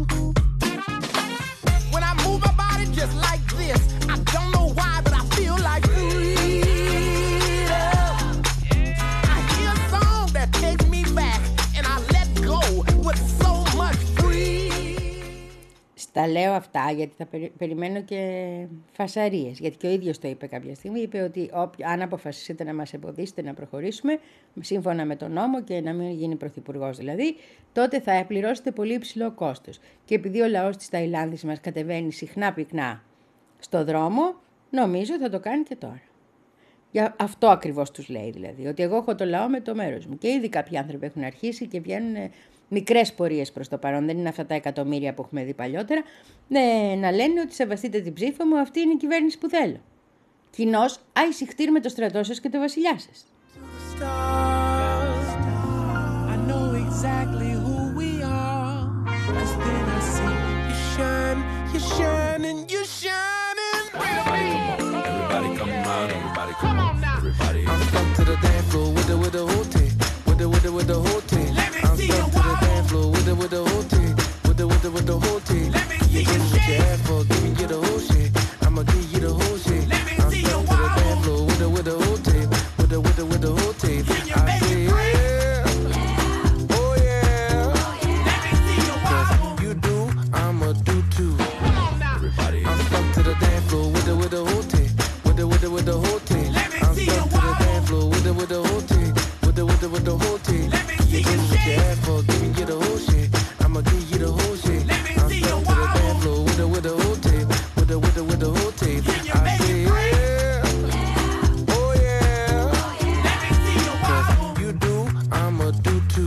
When I move my body just like this, I don't know why, but I feel like freedom. I hear a song that takes me back, and I let go with so much freedom. Στα λέω αυτά γιατί θα περι- περιμένω και φασαρίες. Γιατί και ο ίδιος το είπε κάποια στιγμή. Είπε ότι όποιο- αν αποφασίσετε να μας εμποδίσετε να προχωρήσουμε σύμφωνα με τον νόμο και να μην γίνει πρωθυπουργός δηλαδή, τότε θα πληρώσετε πολύ υψηλό κόστος. Και επειδή ο λαός της Ταϊλάνδης μας κατεβαίνει συχνά πυκνά στο δρόμο, νομίζω θα το κάνει και τώρα. Για αυτό ακριβώς τους λέει δηλαδή, ότι εγώ έχω το λαό με το μέρος μου. Και ήδη κάποιοι άνθρωποι έχουν αρχίσει και βγαίνουν ε, μικρές πορείες προς το παρόν, δεν είναι αυτά τα εκατομμύρια που έχουμε δει παλιότερα, ναι, να λένε ότι σεβαστείτε την ψήφο μου, αυτή είναι η κυβέρνηση που θέλω. Κοινώς, άισι με το στρατό σας και το βασιλιά σας. Stars, I know exactly who we are. 'Cause then I see you shine, you shining, you shining. Everybody come on, everybody Come on now. Everybody. I'm stuck to the dance floor with the with the whole team, with the with the with the whole team. Let me I'm see stuck you to the wobble. dance floor with the with the whole team, with the with the with the whole team. Let me see You you give me what you shake. asked for, giving you the whole shit. I'ma give you the whole shit. Let me I'm see stuck you to the wobble. dance floor with the with the whole team, with the with the with the whole team. Can you I make it say break? yeah, oh yeah. Let me see you wobble. You do, I'ma do too. Come on now. Everybody. I'm stuck to the dance floor with the with the whole team, with the with the with the whole team. Let me I'm see stuck you to the wobble. dance floor with the with the whole team, with the with the with the whole team. Let me see You you give me what you shake. asked for, giving you the whole shit. I'ma give you the whole shit. Let me I'm see stuck you to the wobble. dance floor with the with the whole team, with the with the with the whole team. Can you I make it say break? yeah, oh yeah. Let me see you wobble. You do, I'ma do too.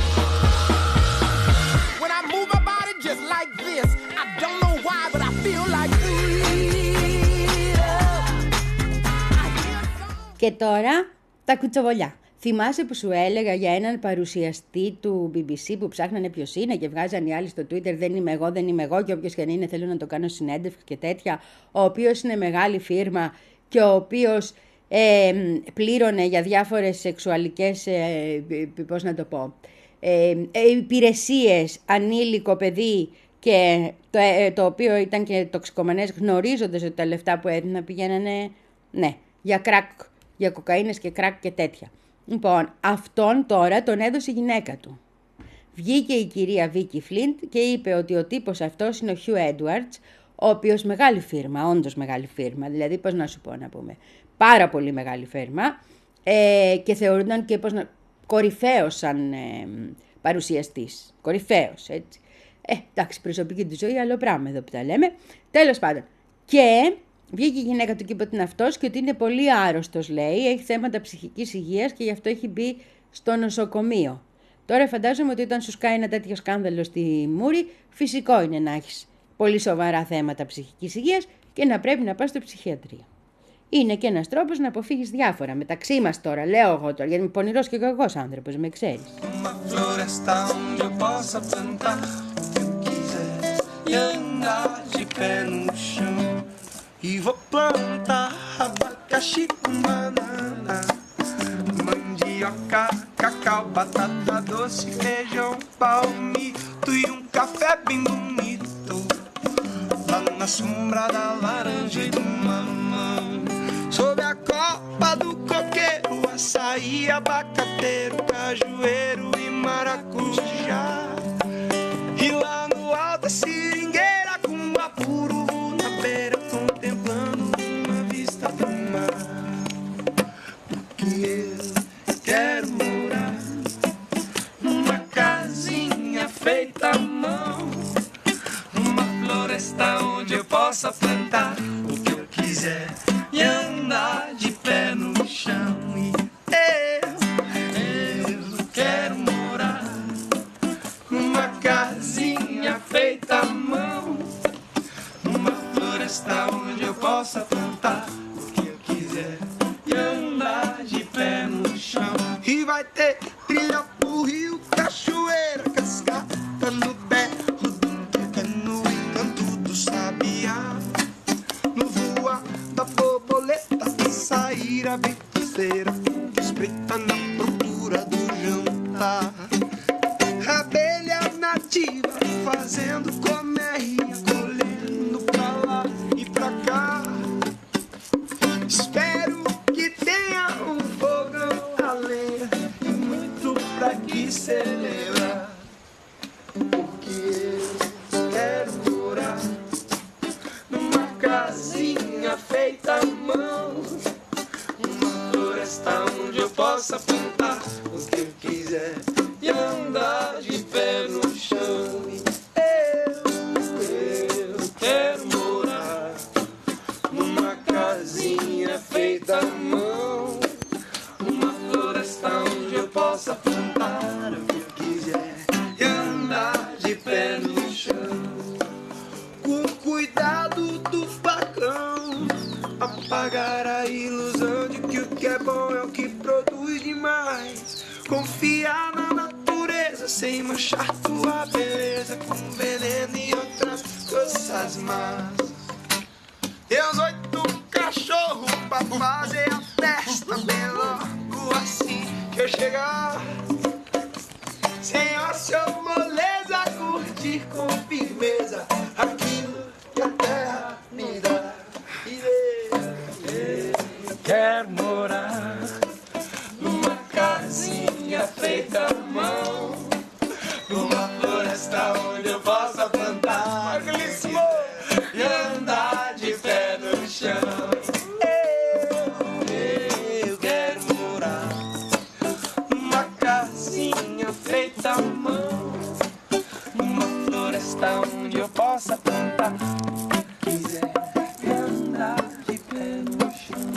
When I move my body just like this, I don't know why, but I feel like freedom. Και τώρα τα κουτσοβολιά. Θυμάσαι που σου έλεγα για έναν παρουσιαστή του μπι μπι σι που ψάχνανε ποιος είναι και βγάζαν οι άλλοι στο Twitter δεν είμαι εγώ, δεν είμαι εγώ και όποιος και αν είναι θέλω να το κάνω συνέντευξη και τέτοια, ο οποίος είναι μεγάλη φίρμα και ο οποίος ε, πλήρωνε για διάφορες σεξουαλικές, ε, πώς να το πω, ε, ε, υπηρεσίες ανήλικο παιδί και το, ε, το οποίο ήταν και τοξικομανές γνωρίζοντας ότι τα λεφτά που έδινα πηγαίνανε, ναι, για κράκ, για κοκαίνες και κράκ και τέτοια. Λοιπόν, αυτόν τώρα τον έδωσε η γυναίκα του. Βγήκε η κυρία Βίκη Φλίντ και είπε ότι ο τύπος αυτός είναι ο Χιου Έντουαρτς, ο οποίος μεγάλη φίρμα, όντως μεγάλη φίρμα, δηλαδή πώς να σου πω να πούμε, πάρα πολύ μεγάλη φίρμα ε, και θεωρούνταν και πώς να, κορυφαίος σαν ε, παρουσιαστής, κορυφαίος έτσι. Ε, εντάξει, προσωπική του ζωή, άλλο πράγμα εδώ που τα λέμε. Τέλος πάντων. Και βγήκε η γυναίκα του και είπε ότι είναι αυτός και ότι είναι πολύ άρρωστος, λέει, έχει θέματα ψυχικής υγείας και γι' αυτό έχει μπει στο νοσοκομείο. Τώρα φαντάζομαι ότι όταν σου σκάει ένα τέτοιο σκάνδαλο στη μούρη, φυσικό είναι να έχεις πολύ σοβαρά θέματα ψυχικής υγείας και να πρέπει να πας στο ψυχιατρίο. είναι και ένας τρόπος να αποφύγεις διάφορα. Μεταξύ μας τώρα, λέω εγώ τώρα, γιατί είμαι πονηρός και κακός άνθρωπος, με ξέρεις. Uma floresta onde eu possa plantar o que eu quiser e andar de pé no chão. E vou plantar abacaxi com banana, mandioca, cacau, batata doce, feijão, palmito e um café bem bonito. Lá na sombra da laranja e do mamão, sob a copa do coqueiro, açaí, abacateiro, cajueiro e maracujá. E lá no alto a seringueira com a puruvu na beira, contemplando uma vista do mar. Porque eu quero morar numa casinha feita à mão, numa floresta onde eu possa plantar o que eu quiser e andar de pé no chão. E eu, eu quero morar numa casinha feita à mão, numa floresta onde eu possa plantar o que eu quiser e andar de pé no chão. E vai ter trilha pro rio, cachoeira, cascata no berro do tucano e canto do sabiá, no voar da borboleta, sair a feiticeira, espreita na procura do jantar. Abelha nativa fazendo colmeia, colhendo pra lá e pra cá. Espero que tenha um fogão a lenha e muito pra que celebrar. Porque eu quero morar numa casinha feita à mão, uma floresta onde eu possa plantar o que eu quiser e andar de pé no chão. Eu, eu quero morar numa casinha feita à mão, uma floresta onde eu possa plantar o que eu quiser e andar de pé no chão. Com cuidado do facão, apagar a ilusão de que o que é bom é o que produz demais. Confiar na natureza sem manchar tua beleza com veneno e outras coisas más. Teus oito cachorros pra fazer a festa bem logo assim que eu chegar. Sem ócio moleza, curtir com firmeza aquilo que a terra me dá. E eu quero morar numa casinha feita à mão, numa floresta onde eu possa plantar e andar de pé no chão. Eu, eu quero morar numa casinha feita à mão, numa floresta onde eu possa plantar o que quiser e andar de pé no chão.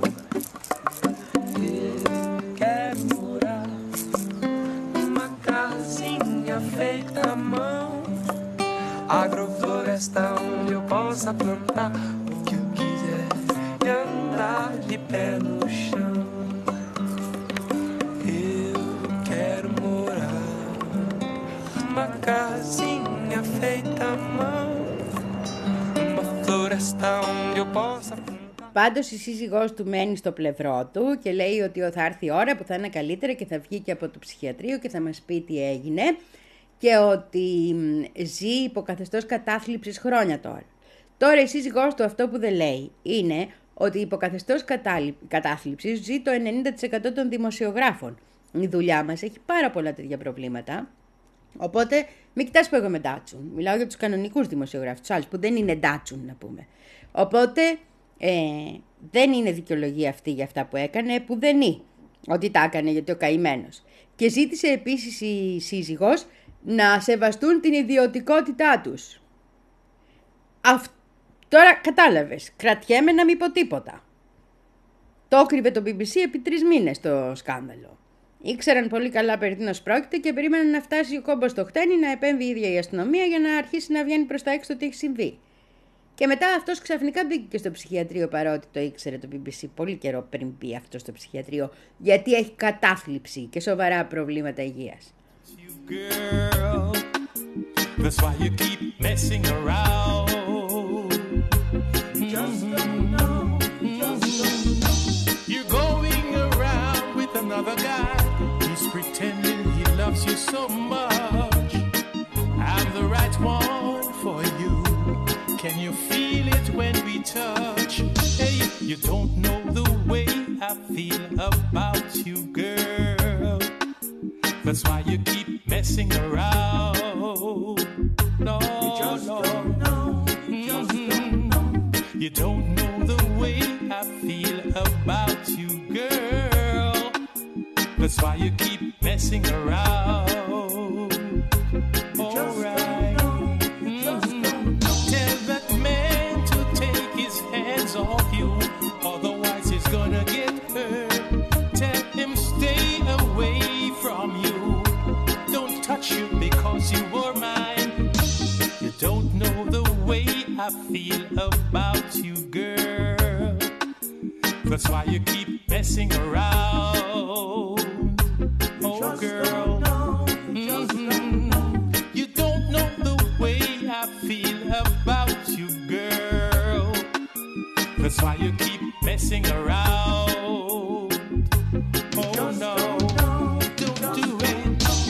Eu quero morar numa casinha feita à mão, agrofloresta onde eu possa plantar o que eu quiser e andar de pé no chão. Eu quero morar numa casinha feita à mão, numa floresta onde eu possa plantar. Πάντως η σύζυγός του μένει στο πλευρό του και λέει ότι θα έρθει η ώρα που θα είναι καλύτερα και θα βγει και από το ψυχιατρίο και θα μας πει τι έγινε και ότι ζει υποκαθεστώς κατάθλιψης χρόνια τώρα. Τώρα η σύζυγός του αυτό που δεν λέει είναι ότι υποκαθεστώς κατάθλιψης ζει το ενενήντα τοις εκατό των δημοσιογράφων. Η δουλειά μας έχει πάρα πολλά τέτοια προβλήματα. Οπότε μην κοιτάς που εγώ είμαι ντάτσουν. Μιλάω για τους κανονικούς δημοσιογράφους, τους άλλους που δεν είναι ντάτσουν να πούμε. Οπότε ε, δεν είναι δικαιολογία αυτή για αυτά που έκανε, που δεν είναι ότι τα έκανε γιατί ο καημένος. Και ζήτησε επίσης η σύζυγος να σεβαστούν την ιδιωτικότητά τους. Αυ... Τώρα κατάλαβες, κρατιέμαι να μην πω τίποτα. Το έκρυβε το μπι μπι σι επί τρεις μήνες το σκάνδαλο. Ήξεραν πολύ καλά περί τίνος πρόκειται και περίμεναν να φτάσει ο κόμπος στο χτένι, να επέμβει η ίδια η αστυνομία για να αρχίσει να βγαίνει προς τα έξω το τι έχει συμβεί. Και μετά αυτός ξαφνικά μπήκε και στο ψυχιατρίο, παρότι το ήξερε το μπι μπι σι πολύ καιρό πριν μπει αυτό στο ψυχιατρίο, γιατί έχει κατάθλιψη και σοβαρά προβλήματα υγείας. Girl, that's why you keep messing around. You just don't know, you just don't know. You're going around with another guy. He's pretending he loves you so much. I'm the right one for you. Can you feel it when we touch? Hey, you don't know the way I feel about you, girl. That's why you keep messing around. No, you just no. Don't know. You just mm-hmm. don't know. You don't know the way I feel about you, girl. That's why you keep messing around. All right. Mm-hmm. Tell that man to take his hands off you, otherwise he's gonna get hurt. Tell him stay away from you. Don't touch you because you were mine. You don't know the way I feel about you, girl. That's why you keep messing around. Oh, girl. Mm-hmm. You don't know the way I feel about you, girl. That's why you keep messing around. Oh, no. Don't do it.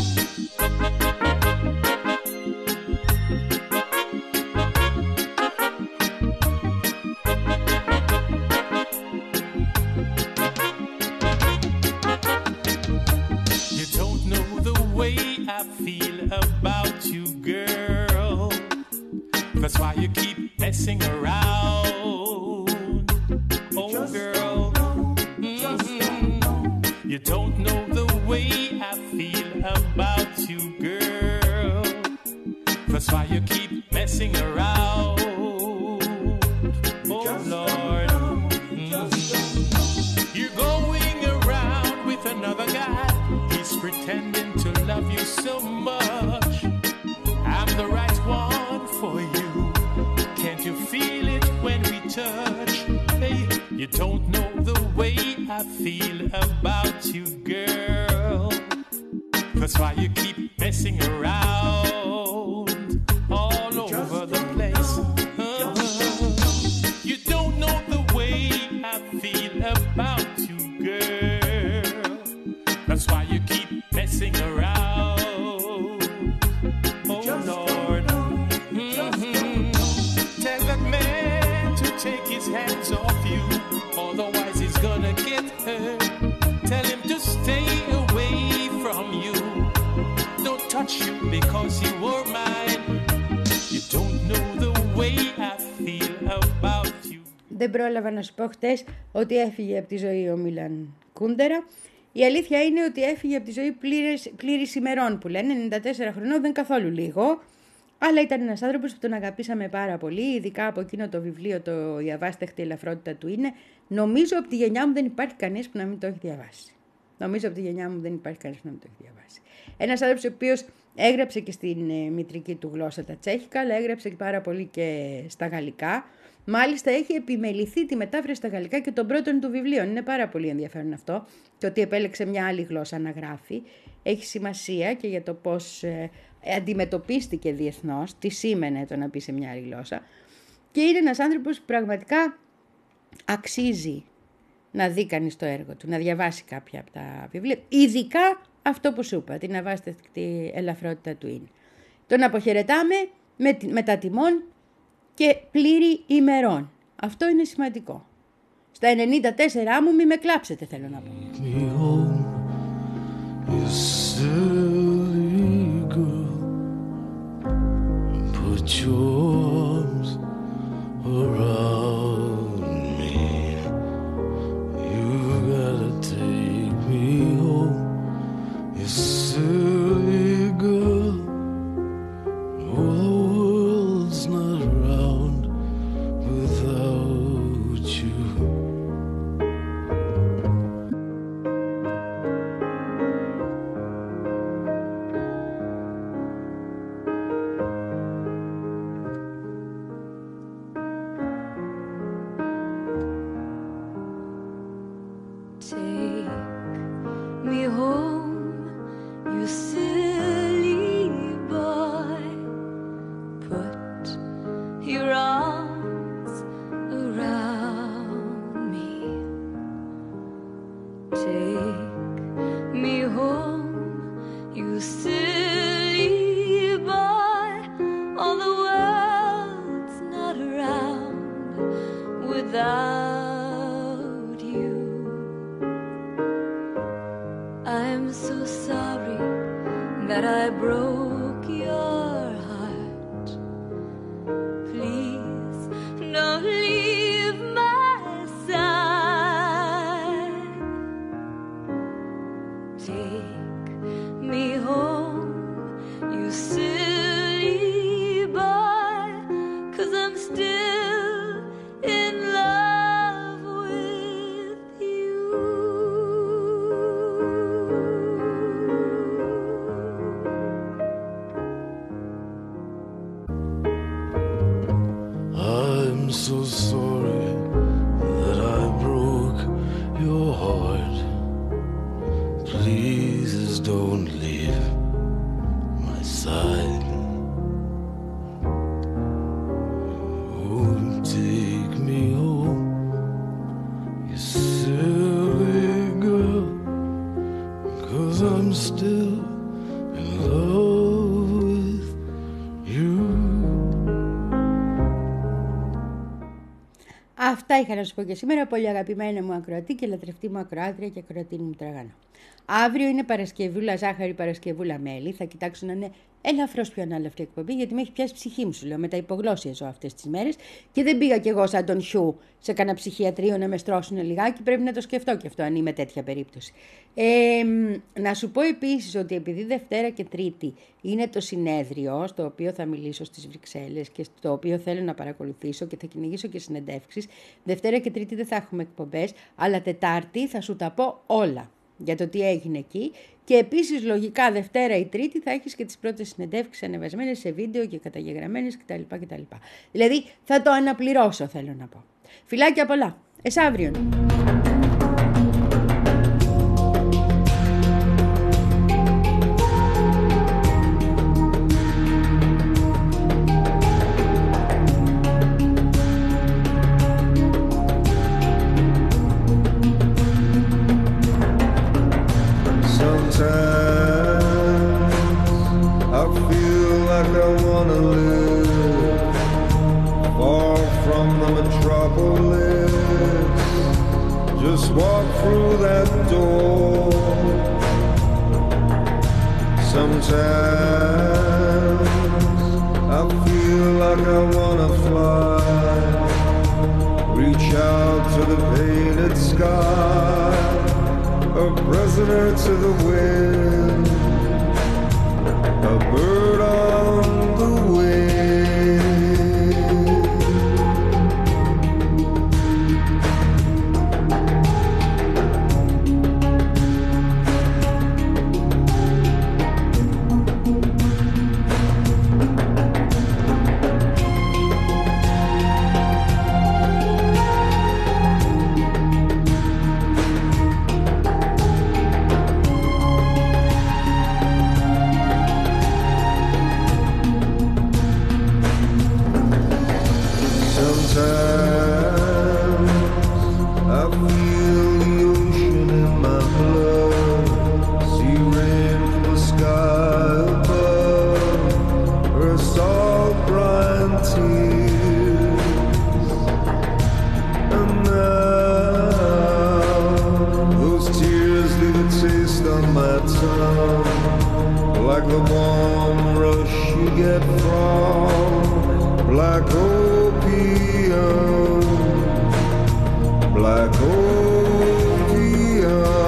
I feel about you, girl. That's why you keep messing around. Oh, girl. Mm-hmm. You don't know the way I feel about you, girl. That's why you keep messing around. Oh, Lord. Mm-hmm. You're going around with another guy. He's pretending to love you so much. I'm the right one for you. Can't you feel it when we touch? Hey, you don't know the way I feel about you, girl. That's why you keep messing around all over the place. Uh-huh. You don't know the way I feel about you, girl. That's why you keep messing around. Oh, Lord. Mm-hmm. Tell that man to take his hands off you, otherwise he's gonna get hurt. Tell him to stay away from you. Don't touch you because you were mine. You don't know the way I feel about you. Δεν πρόλαβα να σου πω χτες ότι έφυγε από τη ζωή ο Μίλαν Κούντερα. Η αλήθεια είναι ότι έφυγε από τη ζωή πλήρης, πλήρης ημερών που λένε, ενενήντα τέσσερα χρονών, δεν καθόλου λίγο. Αλλά ήταν ένας άνθρωπος που τον αγαπήσαμε πάρα πολύ, ειδικά από εκείνο το βιβλίο, το «Η αβάσταχτη ελαφρότητα του είναι». Νομίζω από τη γενιά μου δεν υπάρχει κανείς που να μην το έχει διαβάσει. Νομίζω από τη γενιά μου δεν υπάρχει κανείς που να μην το έχει διαβάσει. Ένας άνθρωπος ο οποίος έγραψε και στην ε, μητρική του γλώσσα τα τσέχικα, αλλά έγραψε πάρα πολύ και στα γαλλικά. Μάλιστα έχει επιμεληθεί τη μετάφραση στα γαλλικά και των πρώτων του βιβλίων. Είναι πάρα πολύ ενδιαφέρον αυτό. Και ότι επέλεξε μια άλλη γλώσσα να γράφει. Έχει σημασία και για το πώς ε, αντιμετωπίστηκε διεθνώς, τι σήμαινε το να πει σε μια άλλη γλώσσα. Και είναι ένας άνθρωπος που πραγματικά αξίζει να δει κανείς το έργο του, να διαβάσει κάποια από τα βιβλία. Ειδικά αυτό που σου είπα, την αβάσταχτη ελαφρότητα του είναι. Τον αποχαιρετάμε με, με τα τιμών και πλήρη ημερών. Αυτό είναι σημαντικό. Στα ενενήντα τέσσερα μου μη με κλάψετε, θέλω να πω. silly boy, put your arms around me. Take me home, you silly boy. All the world's not around without you. I'm so sorry that I broke your heart. Please don't leave my side. Take me home, you silly boy, 'cause I'm still in love with you. I'm so sorry that I broke your heart. Please don't leave my side. Oh, take me home, you silly girl, 'cause I'm still in love with you. Αυτά είχα να σου πω και σήμερα, πολύ αγαπημένα μου ακροατή και λατρευτή μου ακροάτρια και ακροατίνη μου τραγανό. Αύριο είναι Παρασκευούλα ζάχαρη, Παρασκευούλα μέλι. Θα κοιτάξω να είναι ελαφρώς πιο ανάλευτη εκπομπή, γιατί με έχει πιάσει ψυχή μου, σου λέω. Με τα υπογλώσσια ζω αυτές τις μέρες και δεν πήγα κι εγώ σαν τον Χιού σε κανένα ψυχιατρίο να με στρώσουν λιγάκι. Πρέπει να το σκεφτώ κι αυτό, αν είμαι τέτοια περίπτωση. Ε, να σου πω επίσης ότι επειδή Δευτέρα και Τρίτη είναι το συνέδριο, στο οποίο θα μιλήσω στις Βρυξέλλες και στο οποίο θέλω να παρακολουθήσω και θα κυνηγήσω και συνεντεύξεις, Δευτέρα και Τρίτη δεν θα έχουμε εκπομπές, αλλά Τετάρτη θα σου τα πω όλα για το τι έγινε εκεί. Και επίσης λογικά Δευτέρα ή Τρίτη θα έχεις και τις πρώτες συνεντεύξεις ανεβασμένες σε βίντεο και καταγεγραμμένες κτλ. κτλ. Δηλαδή θα το αναπληρώσω, θέλω να πω. Φιλάκια πολλά. Εσαύριον. I feel like I wanna live far from the metropolis. Just walk through that door. Sometimes I feel like I wanna fly, reach out to the painted sky, a prisoner to the wind, a bird on the wing. Like the warm rush you get from black opium, black opium.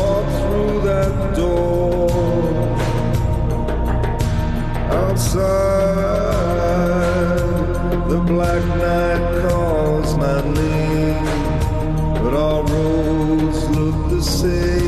walk through that door. Outside, the black night calls my name, but our roads look the same.